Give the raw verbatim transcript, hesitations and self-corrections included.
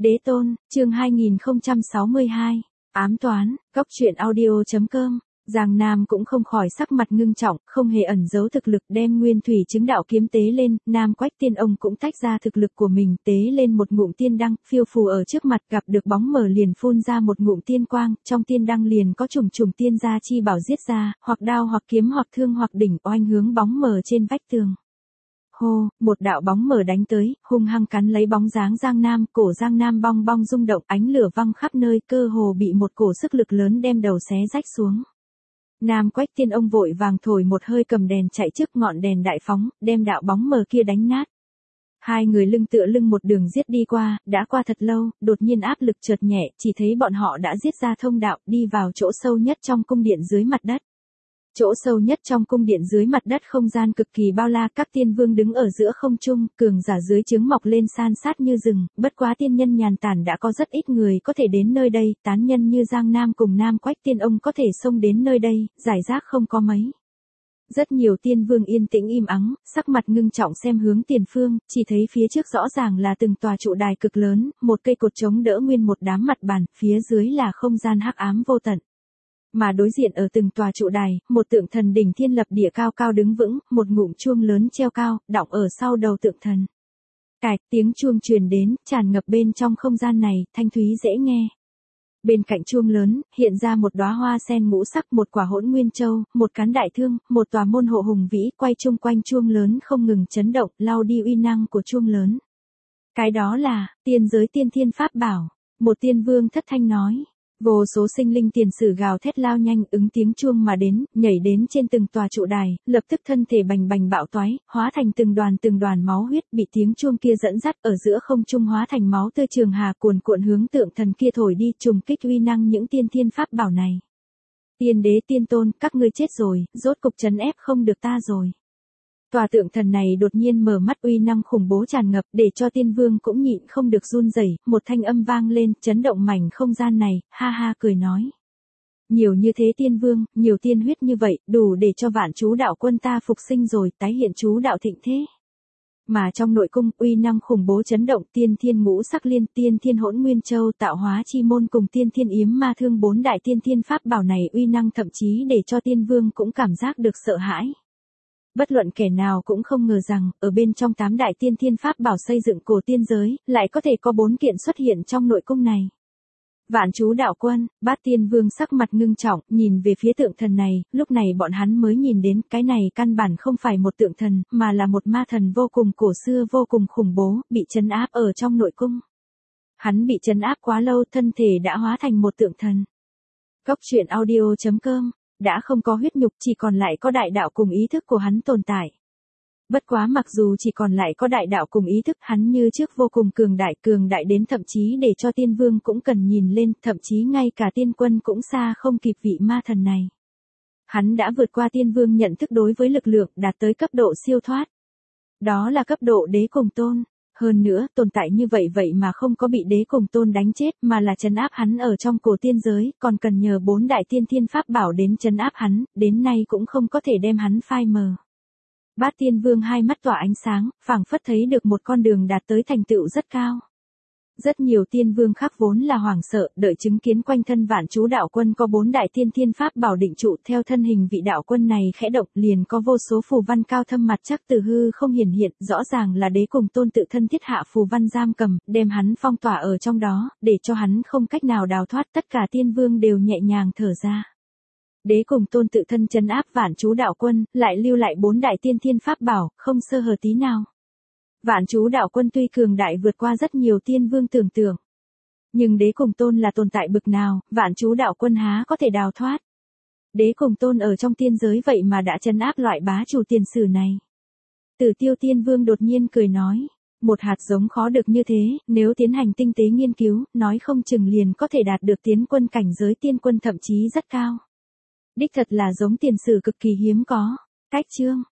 Đế tôn, chương hai nghìn không trăm sáu mươi hai, ám toán, góc truyện audio chấm com. Giang Nam cũng không khỏi sắc mặt ngưng trọng, không hề ẩn giấu thực lực, đem nguyên thủy chứng đạo kiếm tế lên. Nam Quách Tiên ông cũng tách ra thực lực của mình, tế lên một ngụm tiên đăng, phiêu phù ở trước mặt, gặp được bóng mờ liền phun ra một ngụm tiên quang, trong tiên đăng liền có trùng trùng tiên gia chi bảo giết ra, hoặc đao hoặc kiếm hoặc thương hoặc đỉnh, oanh hướng bóng mờ trên vách tường. Hô, một đạo bóng mờ đánh tới, hung hăng cắn lấy bóng dáng Giang Nam, cổ Giang Nam bong bong rung động, ánh lửa văng khắp nơi, cơ hồ bị một cổ sức lực lớn đem đầu xé rách xuống. Nam Quách Tiên ông vội vàng thổi một hơi, cầm đèn chạy trước, ngọn đèn đại phóng, đem đạo bóng mờ kia đánh nát. Hai người lưng tựa lưng một đường giết đi qua, đã qua thật lâu, đột nhiên áp lực chợt nhẹ, chỉ thấy bọn họ đã giết ra thông đạo, đi vào chỗ sâu nhất trong cung điện dưới mặt đất. Chỗ sâu nhất trong cung điện dưới mặt đất không gian cực kỳ bao la, các tiên vương đứng ở giữa không trung, cường giả dưới trướng mọc lên san sát như rừng, bất quá tiên nhân nhàn tản đã có rất ít người có thể đến nơi đây, tán nhân như Giang Nam cùng Nam Quách Tiên ông có thể xông đến nơi đây, giải rác không có mấy. Rất nhiều tiên vương yên tĩnh im ắng, sắc mặt ngưng trọng xem hướng tiền phương, chỉ thấy phía trước rõ ràng là từng tòa trụ đài cực lớn, một cây cột chống đỡ nguyên một đám mặt bàn, phía dưới là không gian hắc ám vô tận. Mà đối diện ở từng tòa trụ đài, một tượng thần đỉnh thiên lập địa cao cao đứng vững, một ngụm chuông lớn treo cao, đọng ở sau đầu tượng thần. Cạch, tiếng chuông truyền đến, tràn ngập bên trong không gian này, thanh thúy dễ nghe. Bên cạnh chuông lớn, hiện ra một đóa hoa sen ngũ sắc, một quả hỗn nguyên châu, một cán đại thương, một tòa môn hộ hùng vĩ, quay chung quanh chuông lớn không ngừng chấn động, lau đi uy năng của chuông lớn. Cái đó là, tiên giới tiên thiên pháp bảo, một tiên vương thất thanh nói. Vô số sinh linh tiền sử gào thét lao nhanh ứng tiếng chuông mà đến, nhảy đến trên từng tòa trụ đài, lập tức thân thể bành bành bạo toái, hóa thành từng đoàn từng đoàn máu huyết, bị tiếng chuông kia dẫn dắt ở giữa không trung hóa thành máu tươi trường hà cuồn cuộn hướng tượng thần kia thổi đi, trùng kích uy năng những tiên thiên pháp bảo này. Tiên đế tiên tôn, các ngươi chết rồi, rốt cục trấn ép không được ta rồi. Tòa tượng thần này đột nhiên mở mắt, uy năng khủng bố tràn ngập, để cho tiên vương cũng nhịn không được run rẩy, một thanh âm vang lên, chấn động mảnh không gian này, ha ha cười nói. Nhiều như thế tiên vương, nhiều tiên huyết như vậy, đủ để cho vạn chú đạo quân ta phục sinh rồi, tái hiện chú đạo thịnh thế. Mà trong nội cung, uy năng khủng bố chấn động, tiên thiên ngũ sắc liên, tiên thiên hỗn nguyên châu, tạo hóa chi môn cùng tiên thiên yếm ma thương, bốn đại tiên thiên pháp bảo này uy năng thậm chí để cho tiên vương cũng cảm giác được sợ hãi. Bất luận kẻ nào cũng không ngờ rằng, ở bên trong tám đại tiên thiên pháp bảo xây dựng cổ tiên giới, lại có thể có bốn kiện xuất hiện trong nội cung này. Vạn chú đạo quân, bát tiên vương sắc mặt ngưng trọng, nhìn về phía tượng thần này, lúc này bọn hắn mới nhìn đến, cái này căn bản không phải một tượng thần, mà là một ma thần vô cùng cổ xưa vô cùng khủng bố, bị trấn áp ở trong nội cung. Hắn bị trấn áp quá lâu, thân thể đã hóa thành một tượng thần. Góc truyện audio chấm com. Đã không có huyết nhục, chỉ còn lại có đại đạo cùng ý thức của hắn tồn tại. Bất quá mặc dù chỉ còn lại có đại đạo cùng ý thức, hắn như trước vô cùng cường đại, cường đại đến thậm chí để cho tiên vương cũng cần nhìn lên, thậm chí ngay cả tiên quân cũng xa không kịp vị ma thần này. Hắn đã vượt qua tiên vương nhận thức đối với lực lượng, đạt tới cấp độ siêu thoát. Đó là cấp độ đế cùng tôn. Hơn nữa, tồn tại như vậy vậy mà không có bị đế cùng tôn đánh chết, mà là trấn áp hắn ở trong cổ tiên giới, còn cần nhờ bốn đại tiên thiên pháp bảo đến trấn áp hắn, đến nay cũng không có thể đem hắn phai mờ. Bát tiên vương hai mắt tỏa ánh sáng, phảng phất thấy được một con đường đạt tới thành tựu rất cao. Rất nhiều tiên vương khác vốn là hoảng sợ, đợi chứng kiến quanh thân vạn chú đạo quân có bốn đại tiên thiên pháp bảo định trụ, theo thân hình vị đạo quân này khẽ động, liền có vô số phù văn cao thâm mặt chắc từ hư không hiển hiện, rõ ràng là đế cùng tôn tự thân thiết hạ phù văn giam cầm, đem hắn phong tỏa ở trong đó, để cho hắn không cách nào đào thoát, tất cả tiên vương đều nhẹ nhàng thở ra. Đế cùng tôn tự thân trấn áp vạn chú đạo quân, lại lưu lại bốn đại tiên thiên pháp bảo, không sơ hở tí nào. Vạn chú đạo quân tuy cường đại vượt qua rất nhiều tiên vương tưởng tượng. Nhưng đế cùng tôn là tồn tại bực nào, vạn chú đạo quân há có thể đào thoát. Đế cùng tôn ở trong tiên giới vậy mà đã trấn áp loại bá chủ tiền sử này. Tử Tiêu tiên vương đột nhiên cười nói, một hạt giống khó được như thế, nếu tiến hành tinh tế nghiên cứu, nói không chừng liền có thể đạt được tiến quân cảnh giới tiên quân thậm chí rất cao. Đích thật là giống tiền sử cực kỳ hiếm có. Cách chương.